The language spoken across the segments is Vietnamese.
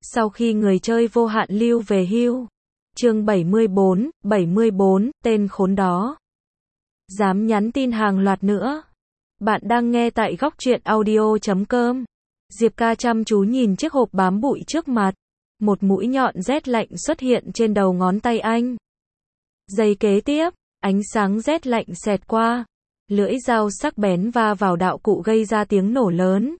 Sau khi người chơi vô hạn lưu về hưu. Chương 74, tên khốn đó. Dám nhắn tin hàng loạt nữa. Bạn đang nghe tại góc truyện audio.com. Diệp Ca chăm chú nhìn chiếc hộp bám bụi trước mặt. Một mũi nhọn rét lạnh xuất hiện trên đầu ngón tay anh. Giây kế tiếp, ánh sáng rét lạnh xẹt qua. Lưỡi dao sắc bén va vào đạo cụ gây ra tiếng nổ lớn.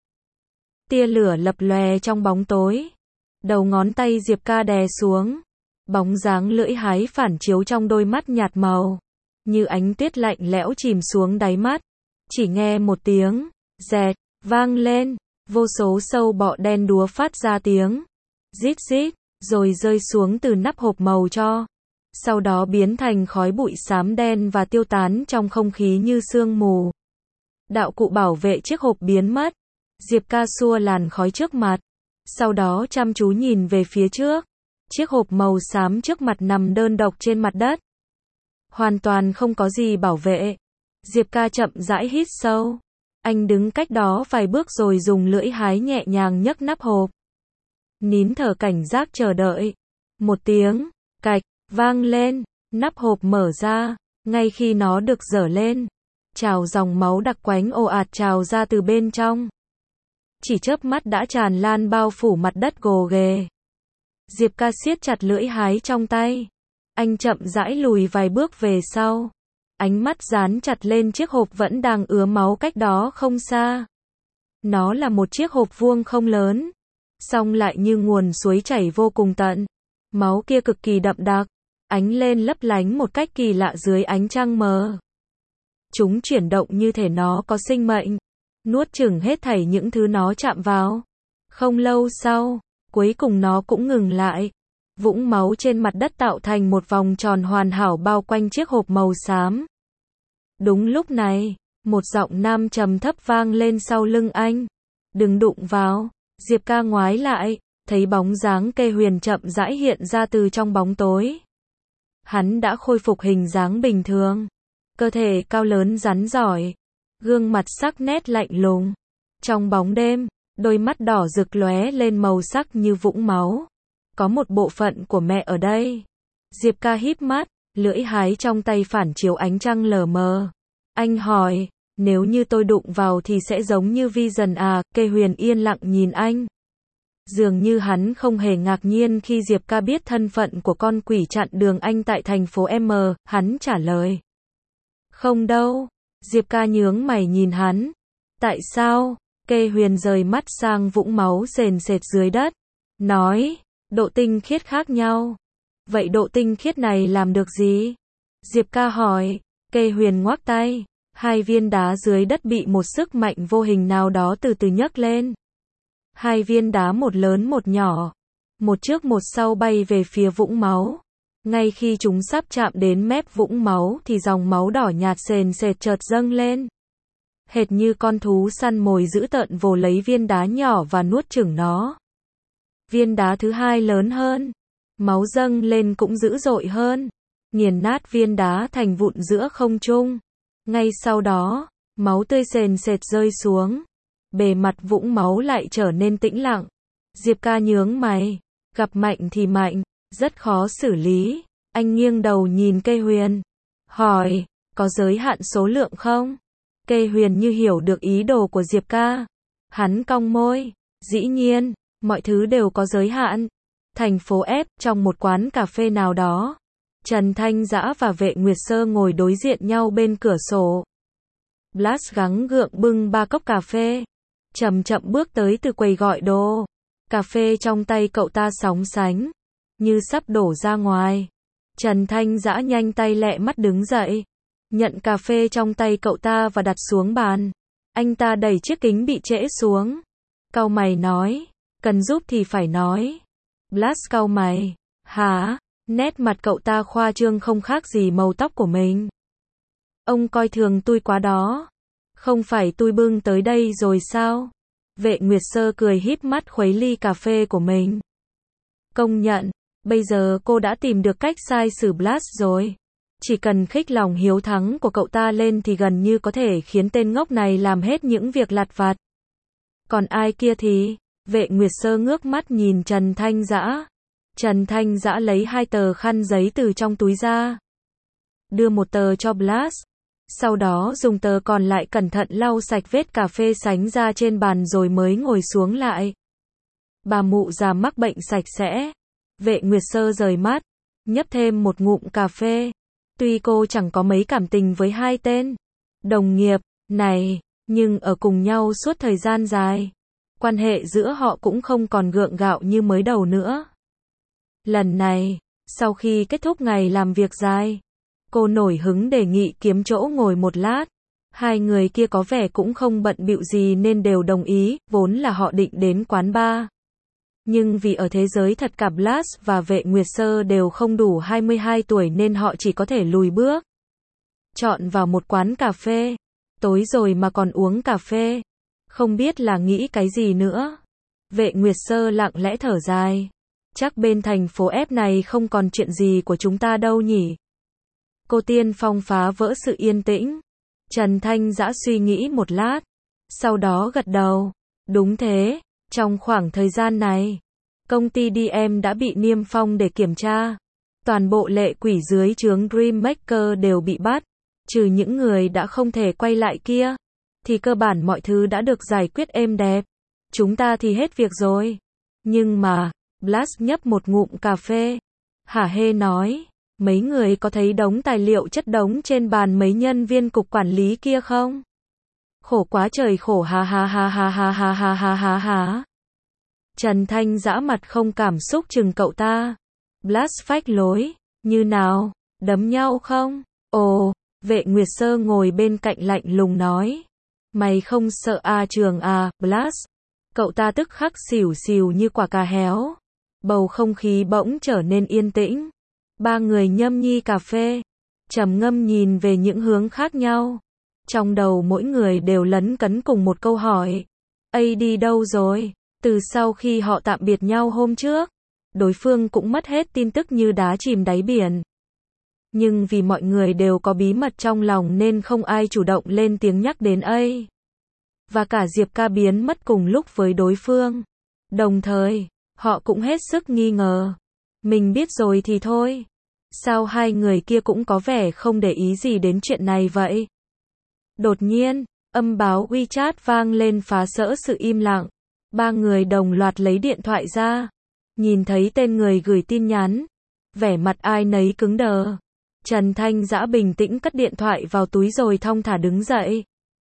Tia lửa lập lòe trong bóng tối. Đầu ngón tay Diệp Ca đè xuống. Bóng dáng lưỡi hái phản chiếu trong đôi mắt nhạt màu. Như ánh tuyết lạnh lẽo chìm xuống đáy mắt. Chỉ nghe một tiếng rẹt vang lên. Vô số sâu bọ đen đúa phát ra tiếng rít rít, rồi rơi xuống từ nắp hộp màu tro. Sau đó biến thành khói bụi xám đen và tiêu tán trong không khí như sương mù. Đạo cụ bảo vệ chiếc hộp biến mất. Diệp Ca xua làn khói trước mặt. Sau đó chăm chú nhìn về phía trước. Chiếc hộp màu xám trước mặt nằm đơn độc trên mặt đất. Hoàn toàn không có gì bảo vệ. Diệp Ca chậm rãi hít sâu. Anh đứng cách đó vài bước rồi dùng lưỡi hái nhẹ nhàng nhấc nắp hộp. Nín thở cảnh giác chờ đợi. Một tiếng cạch vang lên, nắp hộp mở ra. Ngay khi nó được dở lên, trào dòng máu đặc quánh ồ ạt trào ra từ bên trong. Chỉ chớp mắt đã tràn lan bao phủ mặt đất gồ ghề. Diệp Ca siết chặt lưỡi hái trong tay. Anh chậm rãi lùi vài bước về sau. Ánh mắt dán chặt lên chiếc hộp vẫn đang ứa máu cách đó không xa. Nó là một chiếc hộp vuông không lớn, song lại như nguồn suối chảy vô cùng tận. Máu kia cực kỳ đậm đặc, ánh lên lấp lánh một cách kỳ lạ dưới ánh trăng mờ. Chúng chuyển động như thể nó có sinh mệnh, nuốt chửng hết thảy những thứ nó chạm vào. Không lâu sau, cuối cùng nó cũng ngừng lại. Vũng máu trên mặt đất tạo thành một vòng tròn hoàn hảo bao quanh chiếc hộp màu xám. Đúng lúc này, một giọng nam trầm thấp vang lên sau lưng anh. Đừng đụng vào. Diệp Ca ngoái lại, thấy bóng dáng Kê Huyền chậm rãi hiện ra từ trong bóng tối. Hắn đã khôi phục hình dáng bình thường. Cơ thể cao lớn rắn giỏi. Gương mặt sắc nét lạnh lùng. Trong bóng đêm, đôi mắt đỏ rực lóe lên màu sắc như vũng máu. Có một bộ phận của mẹ ở đây. Diệp Ca híp mắt, lưỡi hái trong tay phản chiếu ánh trăng lờ mờ. Anh hỏi, nếu như tôi đụng vào thì sẽ giống như Vision à? Kê Huyền yên lặng nhìn anh. Dường như hắn không hề ngạc nhiên khi Diệp Ca biết thân phận của con quỷ chặn đường anh tại thành phố M, hắn trả lời. Không đâu. Diệp Ca nhướng mày nhìn hắn. Tại sao? Kê Huyền rời mắt sang vũng máu sền sệt dưới đất. Nói, độ tinh khiết khác nhau. Vậy độ tinh khiết này làm được gì? Diệp Ca hỏi. Kê Huyền ngoắc tay. Hai viên đá dưới đất bị một sức mạnh vô hình nào đó từ từ nhấc lên. Hai viên đá một lớn một nhỏ. Một trước một sau bay về phía vũng máu. Ngay khi chúng sắp chạm đến mép vũng máu thì dòng máu đỏ nhạt sền sệt chợt dâng lên. Hệt như con thú săn mồi dữ tợn vồ lấy viên đá nhỏ và nuốt chửng nó. Viên đá thứ hai lớn hơn. Máu dâng lên cũng dữ dội hơn. Nghiền nát viên đá thành vụn giữa không trung. Ngay sau đó, máu tươi sền sệt rơi xuống. Bề mặt vũng máu lại trở nên tĩnh lặng. Diệp Ca nhướng mày. Gặp mạnh thì mạnh, rất khó xử lý. Anh nghiêng đầu nhìn Kê Huyền. Hỏi, có giới hạn số lượng không? Kê Huyền như hiểu được ý đồ của Diệp Ca. Hắn cong môi. Dĩ nhiên, mọi thứ đều có giới hạn. Thành phố F, trong một quán cà phê nào đó. Trần Thanh Dã và Vệ Nguyệt Sơ ngồi đối diện nhau bên cửa sổ. Blast gắng gượng bưng 3 cốc cà phê. Chậm chậm bước tới từ quầy gọi đồ. Cà phê trong tay cậu ta sóng sánh, như sắp đổ ra ngoài. Trần Thanh Dã nhanh tay lẹ mắt đứng dậy. Nhận cà phê trong tay cậu ta và đặt xuống bàn. Anh ta đẩy chiếc kính bị trễ xuống. Cau mày nói, cần giúp thì phải nói. Blast cau mày. Hả? Nét mặt cậu ta khoa trương không khác gì màu tóc của mình. Ông coi thường tôi quá đó. Không phải tôi bưng tới đây rồi sao? Vệ Nguyệt Sơ cười híp mắt khuấy ly cà phê của mình. Công nhận, bây giờ cô đã tìm được cách sai xử Blast rồi. Chỉ cần khích lòng hiếu thắng của cậu ta lên thì gần như có thể khiến tên ngốc này làm hết những việc lặt vặt. Còn ai kia thì, Vệ Nguyệt Sơ ngước mắt nhìn Trần Thanh Dã. Trần Thanh Dã lấy 2 tờ khăn giấy từ trong túi ra. Đưa một tờ cho Blast. Sau đó dùng tờ còn lại cẩn thận lau sạch vết cà phê sánh ra trên bàn rồi mới ngồi xuống lại. Bà mụ già mắc bệnh sạch sẽ. Vệ Nguyệt Sơ rời mắt, nhấp thêm một ngụm cà phê. Tuy cô chẳng có mấy cảm tình với hai tên đồng nghiệp này, nhưng ở cùng nhau suốt thời gian dài, quan hệ giữa họ cũng không còn gượng gạo như mới đầu nữa. Lần này, sau khi kết thúc ngày làm việc dài, cô nổi hứng đề nghị kiếm chỗ ngồi một lát. Hai người kia có vẻ cũng không bận bịu gì nên đều đồng ý, vốn là họ định đến quán bar. Nhưng vì ở thế giới thật cả Blast và Vệ Nguyệt Sơ đều không đủ 22 tuổi nên họ chỉ có thể lùi bước. Chọn vào một quán cà phê. Tối rồi mà còn uống cà phê. Không biết là nghĩ cái gì nữa. Vệ Nguyệt Sơ lặng lẽ thở dài. Chắc bên thành phố F này không còn chuyện gì của chúng ta đâu nhỉ. Cô tiên phong phá vỡ sự yên tĩnh. Trần Thanh Dã suy nghĩ một lát. Sau đó gật đầu. Đúng thế. Trong khoảng thời gian này, công ty DM đã bị niêm phong để kiểm tra. Toàn bộ lệ quỷ dưới trướng Dreammaker đều bị bắt. Trừ những người đã không thể quay lại kia, thì cơ bản mọi thứ đã được giải quyết êm đẹp. Chúng ta thì hết việc rồi. Nhưng mà, Blast nhấp một ngụm cà phê. Hả hê nói, mấy người có thấy đống tài liệu chất đống trên bàn mấy nhân viên cục quản lý kia không? Khổ quá trời khổ ha ha ha ha ha ha ha ha ha ha. Trần Thanh Dã mặt không cảm xúc chừng cậu ta. Blast phách lối, như nào, đấm nhau không? Ồ, Vệ Nguyệt Sơ ngồi bên cạnh lạnh lùng nói. Mày không sợ à trường à, Blast. Cậu ta tức khắc xỉu xìu như quả cà héo. Bầu không khí bỗng trở nên yên tĩnh. Ba người nhâm nhi cà phê, trầm ngâm nhìn về những hướng khác nhau. Trong đầu mỗi người đều lấn cấn cùng một câu hỏi. đi đâu rồi? Từ sau khi họ tạm biệt nhau hôm trước, đối phương cũng mất hết tin tức như đá chìm đáy biển. Nhưng vì mọi người đều có bí mật trong lòng nên không ai chủ động lên tiếng nhắc đến Và cả Diệp Ca biến mất cùng lúc với đối phương. Đồng thời, họ cũng hết sức nghi ngờ. Mình biết rồi thì thôi. Sao hai người kia cũng có vẻ không để ý gì đến chuyện này vậy? Đột nhiên, âm báo WeChat vang lên phá vỡ sự im lặng. Ba người đồng loạt lấy điện thoại ra. Nhìn thấy tên người gửi tin nhắn. Vẻ mặt ai nấy cứng đờ. Trần Thanh Dã bình tĩnh cất điện thoại vào túi rồi thong thả đứng dậy.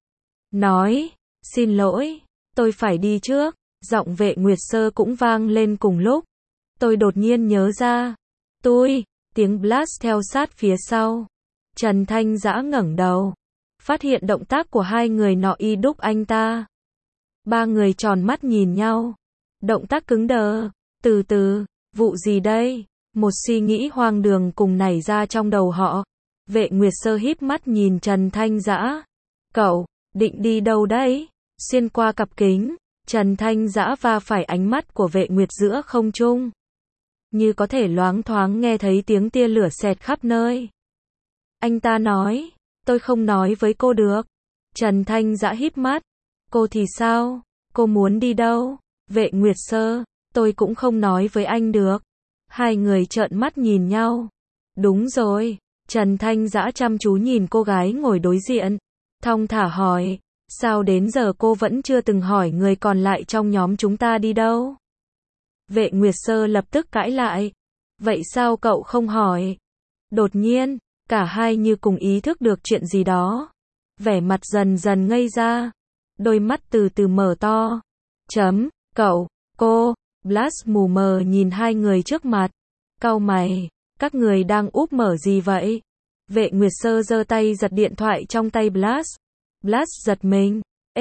Nói, xin lỗi, tôi phải đi trước. Giọng Vệ Nguyệt Sơ cũng vang lên cùng lúc. Tôi đột nhiên nhớ ra. Tiếng Blast theo sát phía sau. Trần Thanh Dã ngẩng đầu. Phát hiện động tác của hai người nọ y đúc anh ta. Ba người tròn mắt nhìn nhau. Động tác cứng đờ. Từ từ, vụ gì đây? Một suy nghĩ hoang đường cùng nảy ra trong đầu họ. Vệ Nguyệt Sơ híp mắt nhìn Trần Thanh Dã. Cậu, định đi đâu đấy? Xuyên qua cặp kính, Trần Thanh Dã va phải ánh mắt của Vệ Nguyệt giữa không trung. Như có thể loáng thoáng nghe thấy tiếng tia lửa xẹt khắp nơi. Anh ta nói, tôi không nói với cô được. Trần Thanh Dã híp mắt. Cô thì sao? Cô muốn đi đâu? Vệ Nguyệt Sơ, tôi cũng không nói với anh được. Hai người trợn mắt nhìn nhau. Đúng rồi. Trần Thanh Dã chăm chú nhìn cô gái ngồi đối diện. Thong thả hỏi. Sao đến giờ cô vẫn chưa từng hỏi người còn lại trong nhóm chúng ta đi đâu? Vệ Nguyệt Sơ lập tức cãi lại. Vậy sao cậu không hỏi? Đột nhiên, cả hai như cùng ý thức được chuyện gì đó. Vẻ mặt dần dần ngây ra. Đôi mắt từ từ mở to. Cậu, cô, Blast mù mờ nhìn hai người trước mặt. Cau mày, các người đang úp mở gì vậy? Vệ Nguyệt Sơ giơ tay giật điện thoại trong tay Blast. Blast giật mình.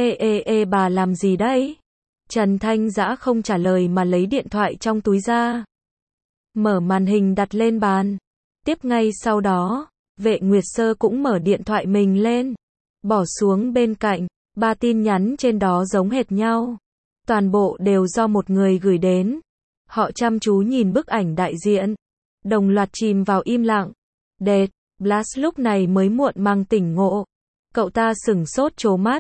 Bà làm gì đấy? Trần Thanh Dã không trả lời mà lấy điện thoại trong túi ra. Mở màn hình đặt lên bàn. Tiếp ngay sau đó, Vệ Nguyệt Sơ cũng mở điện thoại mình lên. Bỏ xuống bên cạnh, 3 tin nhắn trên đó giống hệt nhau. Toàn bộ đều do một người gửi đến. Họ chăm chú nhìn bức ảnh đại diện. Đồng loạt chìm vào im lặng. Blast lúc này mới muộn màng tỉnh ngộ. Cậu ta sửng sốt trố mắt.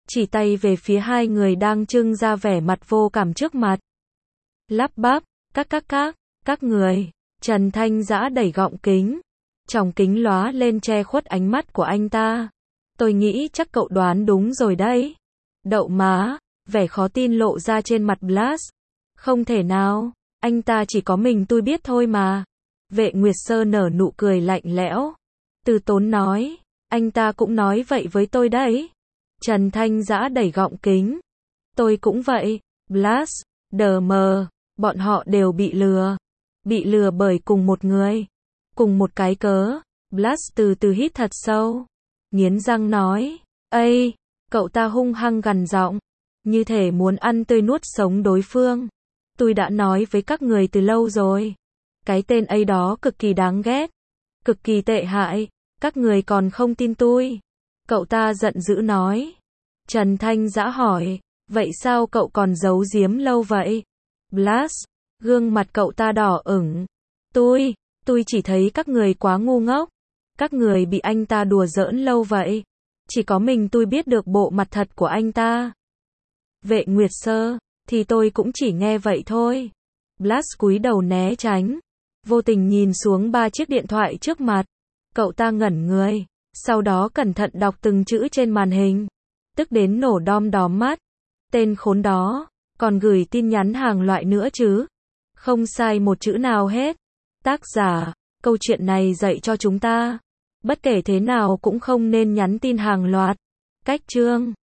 chỉ tay về phía hai người đang trưng ra vẻ mặt vô cảm trước mặt. Lắp bắp, các người. Trần Thanh Dã đẩy gọng kính. Tròng kính lóa lên che khuất ánh mắt của anh ta. Tôi nghĩ chắc cậu đoán đúng rồi đấy. Đậu má, vẻ khó tin lộ ra trên mặt Blast. Không thể nào, anh ta chỉ có mình tôi biết thôi mà. Vệ Nguyệt Sơ nở nụ cười lạnh lẽo. Từ Tốn nói, anh ta cũng nói vậy với tôi đấy. Trần Thanh Dã đẩy gọng kính. Tôi cũng vậy. Blast, đờ mờ, bọn họ đều bị lừa. Bị lừa bởi cùng một người. Cùng một cái cớ. Blast từ từ hít thật sâu. Nghiến răng nói. Ây, cậu ta hung hăng gằn giọng. Như thể muốn ăn tươi nuốt sống đối phương. Tôi đã nói với các người từ lâu rồi. Cái tên ấy đó cực kỳ đáng ghét. Cực kỳ tệ hại. Các người còn không tin tôi. Cậu ta giận dữ nói. Trần Thanh Dã hỏi. Vậy sao cậu còn giấu giếm lâu vậy? Blast. Gương mặt cậu ta đỏ ửng. Tôi chỉ thấy các người quá ngu ngốc. Các người bị anh ta đùa giỡn lâu vậy. Chỉ có mình tôi biết được bộ mặt thật của anh ta. Vệ Nguyệt Sơ, thì tôi cũng chỉ nghe vậy thôi. Blast cúi đầu né tránh. Vô tình nhìn xuống 3 chiếc điện thoại trước mặt. Cậu ta ngẩn người. Sau đó cẩn thận đọc từng chữ trên màn hình. Tức đến nổ đom đóm mắt. Tên khốn đó. Còn gửi tin nhắn hàng loại nữa chứ. Không sai một chữ nào hết. Tác giả, câu chuyện này dạy cho chúng ta. Bất kể thế nào cũng không nên nhắn tin hàng loạt. Cách chương